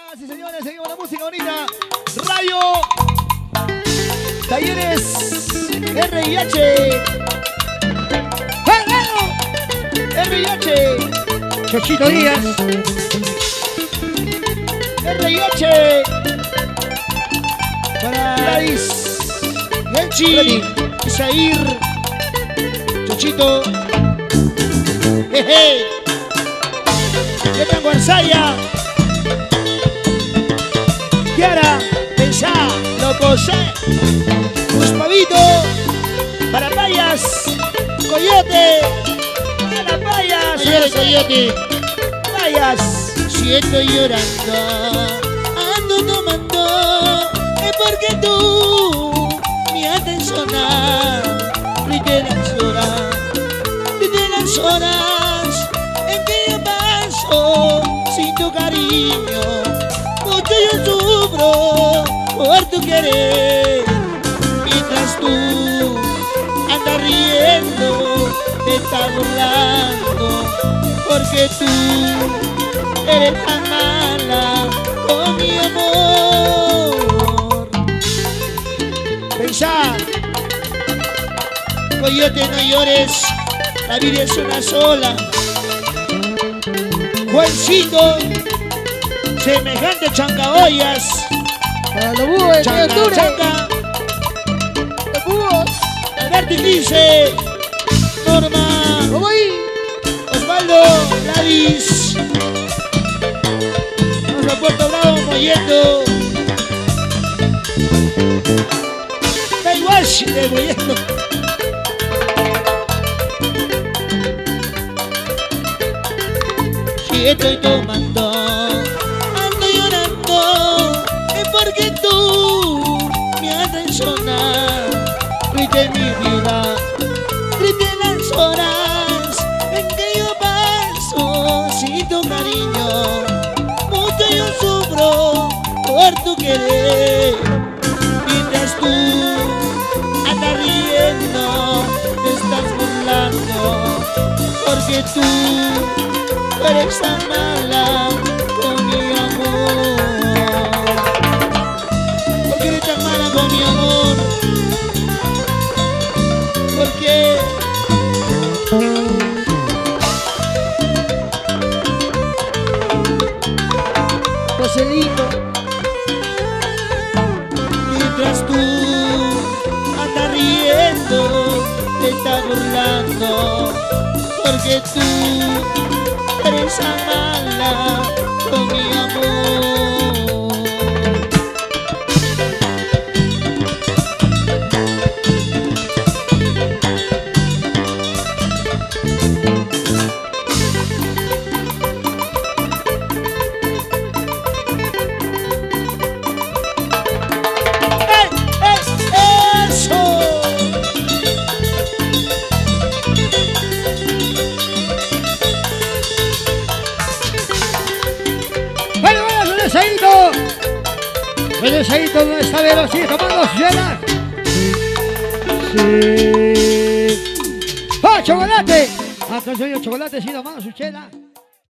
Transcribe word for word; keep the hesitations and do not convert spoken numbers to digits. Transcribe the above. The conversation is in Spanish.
Señoras y señores, seguimos la música bonita. Radio Talleres R I H. R I H. Chochito Díaz. R I H. Para Gladys, Genchi, Isair, Chochito. Jeje. Letan Guarzaya. Kiara, pensá, loco sé. Guspavito, para Payas, Coyote, para Payas, Señores Coyote. Payas. Si estoy llorando, ando tomando, es porque tú me haces sonar. Grité las horas, grité las horas en que yo paso sin tu cariño. Mucho yo sufro por tu querer, mientras tú andas riendo, te estás burlando, porque tú eres tan mala con mi amor. Pensá, Coyote, no llores, la vida es una sola. Juancito, semejante chancaollas. Para los búhos de Chanca, octubre. chanca. Los búhos. Alberto dice, Norma, ¿Cómo ahí? Osvaldo, Gladys. Vamos a Puerto Bravo, Mollendo. Taiwash de Mollendo. Si estoy tomando, ando llorando, es porque tú me haces sonar. Grité mi vida, grité las horas en que yo paso sin tu cariño. Mucho yo sufro por tu querer, mientras tú andas riendo, te estás burlando, porque tú eres tan mala con mi amor. ¿Por qué eres tan mala con mi amor? ¿Por qué? Joselito. Mientras tú andas riendo, te estás burlando, porque tú eres tan mala con mi amor. ¡Ey, ey, eso! Bueno, bueno, ¿dónde está Aito? ¿Dónde está Aito? ¿Dónde está Vero? ¿Sigue tomando su chela? Sí. ¡Ah, chocolate! Ah, entonces yo chocolate, sí, tomando su chela.